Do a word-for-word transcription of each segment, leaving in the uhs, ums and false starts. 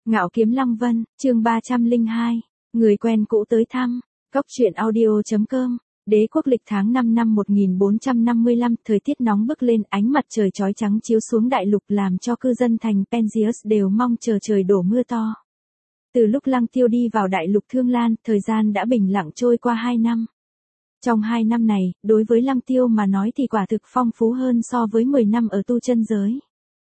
Ngạo Kiếm Lăng Vân, chương ba trăm lẻ hai, người quen cũ tới thăm, Cốc truyện audio.com, Đế quốc lịch tháng năm năm một nghìn bốn trăm năm mươi lăm, thời tiết nóng bức lên, ánh mặt trời chói trắng chiếu xuống đại lục làm cho cư dân thành Penzius đều mong chờ trời đổ mưa to. Từ lúc Lăng Tiêu đi vào đại lục Thương Lan, thời gian đã bình lặng trôi qua hai năm. Trong hai năm này, đối với Lăng Tiêu mà nói thì quả thực phong phú hơn so với mười năm ở tu chân giới.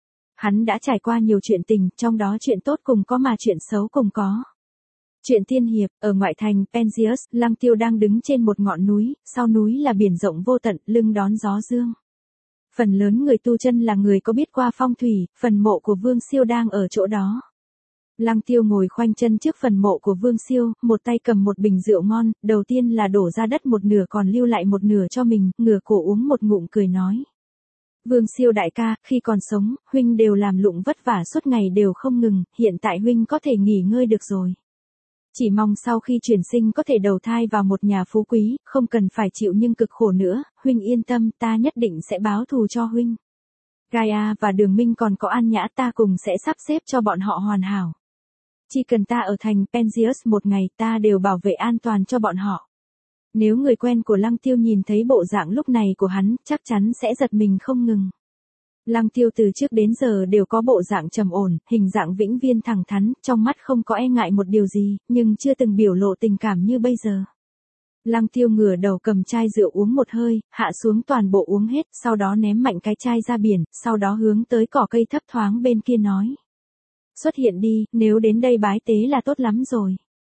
Hắn đã trải qua nhiều chuyện tình, trong đó chuyện tốt cùng có mà chuyện xấu cùng có. Chuyện tiên hiệp, ở ngoại thành Penzius, Lăng Tiêu đang đứng trên một ngọn núi, sau núi là biển rộng vô tận, lưng đón gió dương. Phần lớn người tu chân là người có biết qua phong thủy, phần mộ của Vương Siêu đang ở chỗ đó. Lăng Tiêu ngồi khoanh chân trước phần mộ của Vương Siêu, một tay cầm một bình rượu ngon, đầu tiên là đổ ra đất một nửa còn lưu lại một nửa cho mình, ngửa cổ uống một ngụm cười nói. Vương Siêu đại ca, khi còn sống, huynh đều làm lụng vất vả suốt ngày đều không ngừng, hiện tại huynh có thể nghỉ ngơi được rồi. Chỉ mong sau khi chuyển sinh có thể đầu thai vào một nhà phú quý, không cần phải chịu nhưng cực khổ nữa, huynh yên tâm, ta nhất định sẽ báo thù cho huynh. Gaia và Đường Minh còn có An Nhã ta cùng sẽ sắp xếp cho bọn họ hoàn hảo. Chỉ cần ta ở thành Penzius một ngày ta đều bảo vệ an toàn cho bọn họ. Nếu người quen của Lăng Tiêu nhìn thấy bộ dạng lúc này của hắn, chắc chắn sẽ giật mình không ngừng. Lăng Tiêu từ trước đến giờ đều có bộ dạng trầm ổn, hình dạng vĩnh viên thẳng thắn, trong mắt không có e ngại một điều gì, nhưng chưa từng biểu lộ tình cảm như bây giờ. Lăng Tiêu ngửa đầu cầm chai rượu uống một hơi, hạ xuống toàn bộ uống hết, sau đó ném mạnh cái chai ra biển, sau đó hướng tới cỏ cây thấp thoáng bên kia nói. Xuất hiện đi, nếu đến đây bái tế là tốt lắm rồi.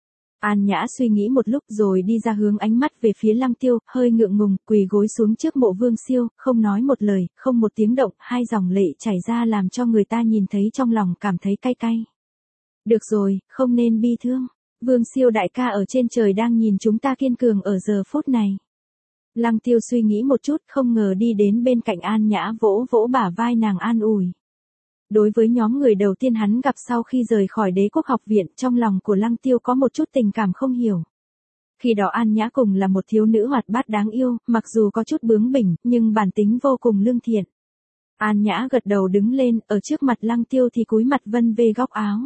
An Nhã suy nghĩ một lúc rồi đi ra hướng ánh mắt về phía Lăng Tiêu, hơi ngượng ngùng, quỳ gối xuống trước mộ Vương Siêu, không nói một lời, không một tiếng động, hai dòng lệ chảy ra làm cho người ta nhìn thấy trong lòng cảm thấy cay cay. Được rồi, không nên bi thương. Vương Siêu đại ca ở trên trời đang nhìn chúng ta kiên cường ở giờ phút này. Lăng Tiêu suy nghĩ một chút, không ngờ đi đến bên cạnh An Nhã vỗ vỗ bả vai nàng an ủi. Đối với nhóm người đầu tiên hắn gặp sau khi rời khỏi Đế quốc học viện, trong lòng của Lăng Tiêu có một chút tình cảm không hiểu. Khi đó An Nhã cùng là một thiếu nữ hoạt bát đáng yêu, mặc dù có chút bướng bỉnh, nhưng bản tính vô cùng lương thiện. An Nhã gật đầu đứng lên, ở trước mặt Lăng Tiêu thì cúi mặt vân về góc áo.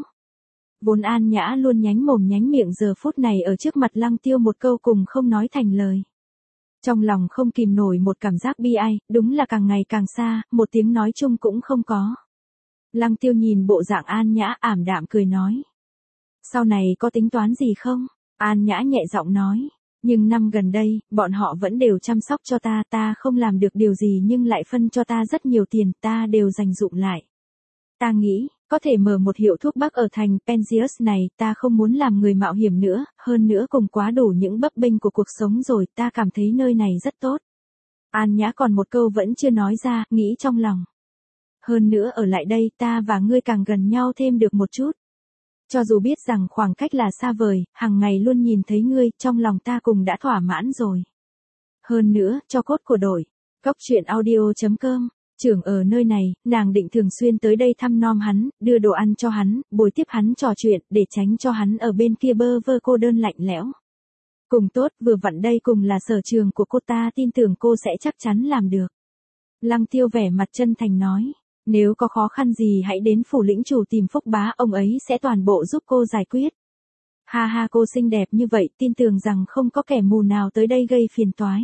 Vốn An Nhã luôn nhánh mồm nhánh miệng giờ phút này ở trước mặt Lăng Tiêu một câu cùng không nói thành lời. Trong lòng không kìm nổi một cảm giác bi ai, đúng là càng ngày càng xa, một tiếng nói chung cũng không có. Lăng Tiêu nhìn bộ dạng An Nhã ảm đạm cười nói. Sau này có tính toán gì không? An Nhã nhẹ giọng nói. Nhưng năm gần đây, bọn họ vẫn đều chăm sóc cho ta, ta không làm được điều gì nhưng lại phân cho ta rất nhiều tiền, ta đều dành dụm lại. Ta nghĩ, có thể mở một hiệu thuốc bắc ở thành Penzius này, ta không muốn làm người mạo hiểm nữa, hơn nữa cùng quá đủ những bấp bênh của cuộc sống rồi, ta cảm thấy nơi này rất tốt. An Nhã còn một câu vẫn chưa nói ra, nghĩ trong lòng. Hơn nữa ở lại đây ta và ngươi càng gần nhau thêm được một chút. Cho dù biết rằng khoảng cách là xa vời, hàng ngày luôn nhìn thấy ngươi, trong lòng ta cùng đã thỏa mãn rồi. Hơn nữa, cho cốt của đội. Cốc truyện audio.com, trưởng ở nơi này, nàng định thường xuyên tới đây thăm nom hắn, đưa đồ ăn cho hắn, bồi tiếp hắn trò chuyện, để tránh cho hắn ở bên kia bơ vơ cô đơn lạnh lẽo. Cùng tốt, vừa vặn đây cùng là sở trường của cô, ta tin tưởng cô sẽ chắc chắn làm được. Lăng Tiêu vẻ mặt chân thành nói. Nếu có khó khăn gì hãy đến phủ lĩnh chủ tìm Phúc bá, ông ấy sẽ toàn bộ giúp cô giải quyết. Ha ha, cô xinh đẹp như vậy, tin tưởng rằng không có kẻ mù nào tới đây gây phiền toái.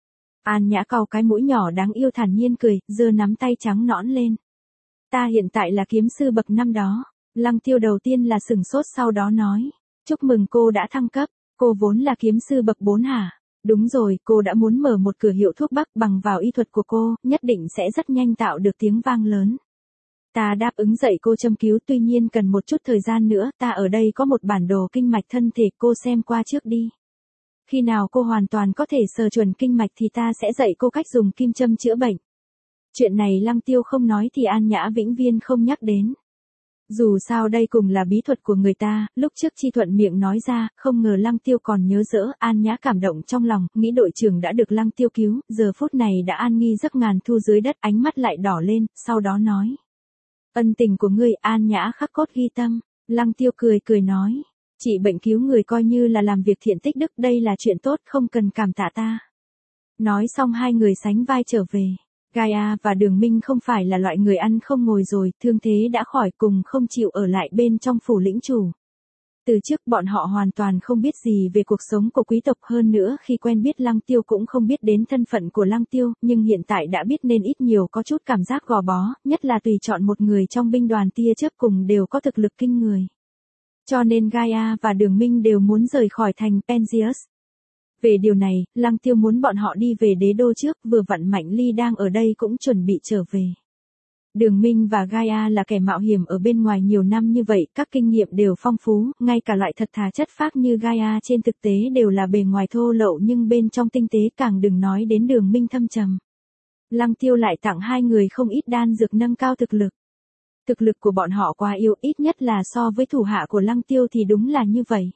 An Nhã cau cái mũi nhỏ đáng yêu thản nhiên cười, giơ nắm tay trắng nõn lên. Ta hiện tại là kiếm sư bậc năm đó. Lăng Tiêu đầu tiên là sửng sốt sau đó nói. Chúc mừng cô đã thăng cấp, cô vốn là kiếm sư bậc bốn hả? Đúng rồi, cô đã muốn mở một cửa hiệu thuốc bắc, bằng vào y thuật của cô, nhất định sẽ rất nhanh tạo được tiếng vang lớn. Ta đáp ứng dạy cô châm cứu, tuy nhiên cần một chút thời gian nữa, ta ở đây có một bản đồ kinh mạch thân thể, cô xem qua trước đi. Khi nào cô hoàn toàn có thể sờ chuẩn kinh mạch thì ta sẽ dạy cô cách dùng kim châm chữa bệnh. Chuyện này Lăng Tiêu không nói thì An Nhã vĩnh viên không nhắc đến. Dù sao đây cùng là bí thuật của người ta, lúc trước Chi thuận miệng nói ra, không ngờ Lăng Tiêu còn nhớ dỡ, An Nhã cảm động trong lòng, nghĩ đội trưởng đã được Lăng Tiêu cứu, giờ phút này đã an nghi giấc ngàn thu dưới đất, ánh mắt lại đỏ lên, sau đó nói. Ân tình của ngươi, An Nhã khắc cốt ghi tâm. Lăng Tiêu cười cười nói. Chị bệnh cứu người coi như là làm việc thiện tích đức, đây là chuyện tốt, không cần cảm tạ ta. Nói xong hai người sánh vai trở về. Gaia và Đường Minh không phải là loại người ăn không ngồi rồi, thương thế đã khỏi cùng không chịu ở lại bên trong phủ lĩnh chủ. Từ trước bọn họ hoàn toàn không biết gì về cuộc sống của quý tộc, hơn nữa khi quen biết Lăng Tiêu cũng không biết đến thân phận của Lăng Tiêu, nhưng hiện tại đã biết nên ít nhiều có chút cảm giác gò bó, nhất là tùy chọn một người trong binh đoàn tia chớp cùng đều có thực lực kinh người. Cho nên Gaia và Đường Minh đều muốn rời khỏi thành Penzius. Về điều này, Lăng Tiêu muốn bọn họ đi về đế đô trước, vừa vặn Mạnh Ly đang ở đây cũng chuẩn bị trở về. Đường Minh và Gaia là kẻ mạo hiểm ở bên ngoài nhiều năm như vậy, các kinh nghiệm đều phong phú, ngay cả loại thật thà chất phác như Gaia trên thực tế đều là bề ngoài thô lậu nhưng bên trong tinh tế, càng đừng nói đến Đường Minh thâm trầm. Lăng Tiêu lại tặng hai người không ít đan dược nâng cao thực lực. Thực lực của bọn họ quá yếu, ít nhất là so với thủ hạ của Lăng Tiêu thì đúng là như vậy.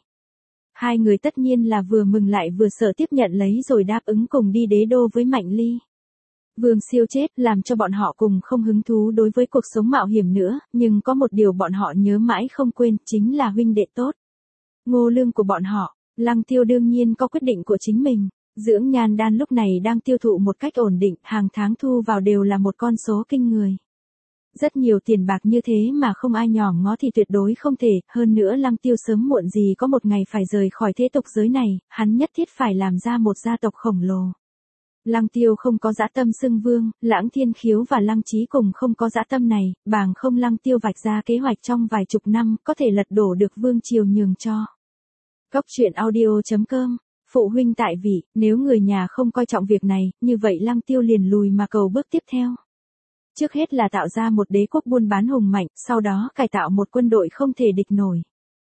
Hai người tất nhiên là vừa mừng lại vừa sợ tiếp nhận lấy rồi đáp ứng cùng đi đế đô với Mạnh Ly. Vương Siêu chết làm cho bọn họ cùng không hứng thú đối với cuộc sống mạo hiểm nữa, nhưng có một điều bọn họ nhớ mãi không quên, chính là huynh đệ tốt. Ngô Lương của bọn họ. Lăng Tiêu đương nhiên có quyết định của chính mình. Dưỡng nhan đan lúc này đang tiêu thụ một cách ổn định, hàng tháng thu vào đều là một con số kinh người. Rất nhiều tiền bạc như thế mà không ai nhòm ngó thì tuyệt đối không thể, hơn nữa Lăng Tiêu sớm muộn gì có một ngày phải rời khỏi thế tục giới này, hắn nhất thiết phải làm ra một gia tộc khổng lồ. Lăng Tiêu không có dã tâm xưng vương, Lãng Thiên Khiếu và Lăng Chí cùng không có dã tâm này, bàng không Lăng Tiêu vạch ra kế hoạch trong vài chục năm, có thể lật đổ được vương triều nhường cho. Góc truyện audio chấm com. Phụ huynh tại vị, nếu người nhà không coi trọng việc này, như vậy Lăng Tiêu liền lùi mà cầu bước tiếp theo. Trước hết là tạo ra một đế quốc buôn bán hùng mạnh, sau đó cải tạo một quân đội không thể địch nổi.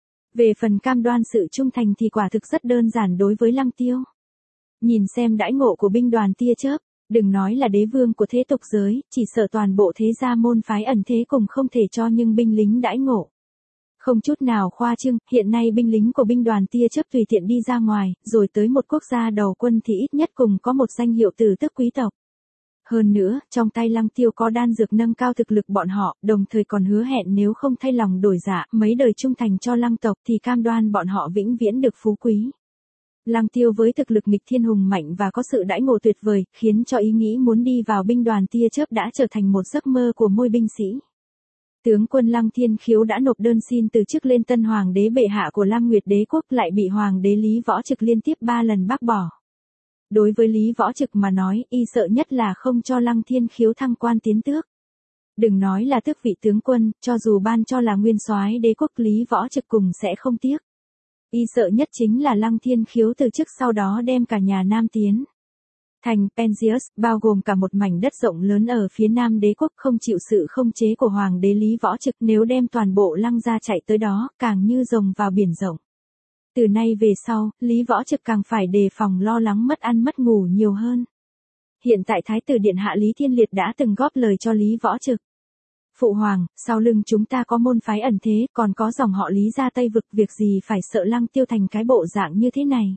Về phần cam đoan sự trung thành thì quả thực rất đơn giản đối với Lăng Tiêu. Nhìn xem đãi ngộ của binh đoàn tia chớp, đừng nói là đế vương của thế tục giới, chỉ sợ toàn bộ thế gia môn phái ẩn thế cùng không thể cho nhưng binh lính đãi ngộ. Không chút nào khoa trương, hiện nay binh lính của binh đoàn tia chớp tùy tiện đi ra ngoài, rồi tới một quốc gia đầu quân thì ít nhất cùng có một danh hiệu tử tước quý tộc. Hơn nữa, trong tay Lăng Tiêu có đan dược nâng cao thực lực bọn họ, đồng thời còn hứa hẹn nếu không thay lòng đổi dạ, mấy đời trung thành cho Lăng tộc thì cam đoan bọn họ vĩnh viễn được phú quý. Lăng Tiêu với thực lực nghịch thiên hùng mạnh và có sự đãi ngộ tuyệt vời, khiến cho ý nghĩ muốn đi vào binh đoàn tia chớp đã trở thành một giấc mơ của môi binh sĩ. Tướng quân Lăng Thiên Khiếu đã nộp đơn xin từ chức lên tân hoàng đế bệ hạ của Lam Nguyệt đế quốc, lại bị hoàng đế Lý Võ Trực liên tiếp ba lần bác bỏ. Đối với Lý Võ Trực mà nói, y sợ nhất là không cho Lăng Thiên Khiếu thăng quan tiến tước. Đừng nói là tước vị tướng quân, cho dù ban cho là nguyên soái đế quốc Lý Võ Trực cùng sẽ không tiếc. Y sợ nhất chính là Lăng Thiên Khiếu từ chức sau đó đem cả nhà Nam tiến. Thành Penzius, bao gồm cả một mảnh đất rộng lớn ở phía nam đế quốc, không chịu sự không chế của hoàng đế Lý Võ Trực, nếu đem toàn bộ Lăng gia chạy tới đó, càng như rồng vào biển rộng. Từ nay về sau, Lý Võ Trực càng phải đề phòng lo lắng mất ăn mất ngủ nhiều hơn. Hiện tại Thái tử Điện Hạ Lý Thiên Liệt đã từng góp lời cho Lý Võ Trực. Phụ hoàng, sau lưng chúng ta có môn phái ẩn thế, còn có dòng họ Lý gia Tây Vực, việc gì phải sợ Lăng Tiêu thành cái bộ dạng như thế này.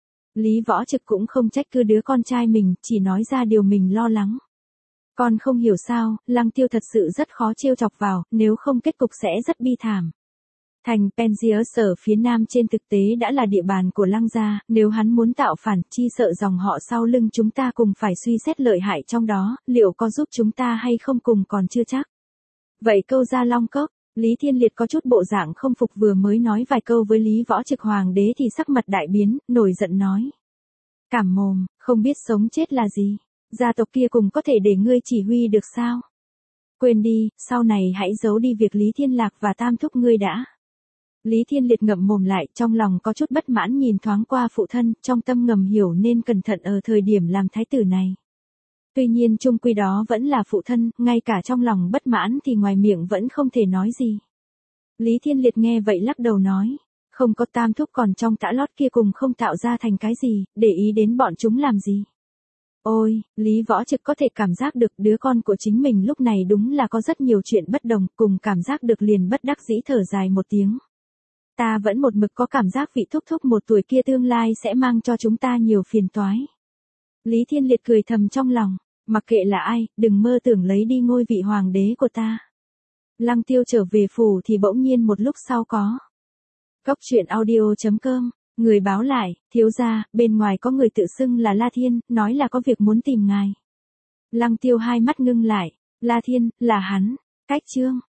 Lý Võ Trực cũng không trách cứ đứa con trai mình, chỉ nói ra điều mình lo lắng. Con không hiểu sao, Lăng Tiêu thật sự rất khó trêu chọc vào, nếu không kết cục sẽ rất bi thảm. Thành Penzius ở phía nam trên thực tế đã là địa bàn của Lăng gia, nếu hắn muốn tạo phản, chi sợ dòng họ sau lưng chúng ta cùng phải suy xét lợi hại trong đó, liệu có giúp chúng ta hay không cùng còn chưa chắc. Vậy câu ra Long Cốc, Lý Thiên Liệt có chút bộ dạng không phục, vừa mới nói vài câu với Lý Võ Trực hoàng đế thì sắc mặt đại biến, nổi giận nói. Cảm mồm, không biết sống chết là gì, gia tộc kia cùng có thể để ngươi chỉ huy được sao? Quên đi, sau này hãy giấu đi việc Lý Thiên Lạc và Tam Thúc ngươi đã. Lý Thiên Liệt ngậm mồm lại, trong lòng có chút bất mãn nhìn thoáng qua phụ thân, trong tâm ngầm hiểu nên cẩn thận ở thời điểm làm thái tử này. Tuy nhiên chung quy đó vẫn là phụ thân, ngay cả trong lòng bất mãn thì ngoài miệng vẫn không thể nói gì. Lý Thiên Liệt nghe vậy lắc đầu nói, không có Tam Thúc còn trong tã lót kia cùng không tạo ra thành cái gì, để ý đến bọn chúng làm gì. Ôi, Lý Võ Trực có thể cảm giác được đứa con của chính mình lúc này đúng là có rất nhiều chuyện bất đồng, cùng cảm giác được liền bất đắc dĩ thở dài một tiếng. Ta vẫn một mực có cảm giác vị thúc thúc một tuổi kia tương lai sẽ mang cho chúng ta nhiều phiền toái. Lý Thiên Liệt cười thầm trong lòng, mặc kệ là ai, đừng mơ tưởng lấy đi ngôi vị hoàng đế của ta. Lăng Tiêu trở về phủ thì bỗng nhiên một lúc sau có. Góc truyện audio chấm com, người báo lại, thiếu gia, bên ngoài có người tự xưng là La Thiên, nói là có việc muốn tìm ngài. Lăng Tiêu hai mắt ngưng lại, La Thiên, là hắn, cách chương.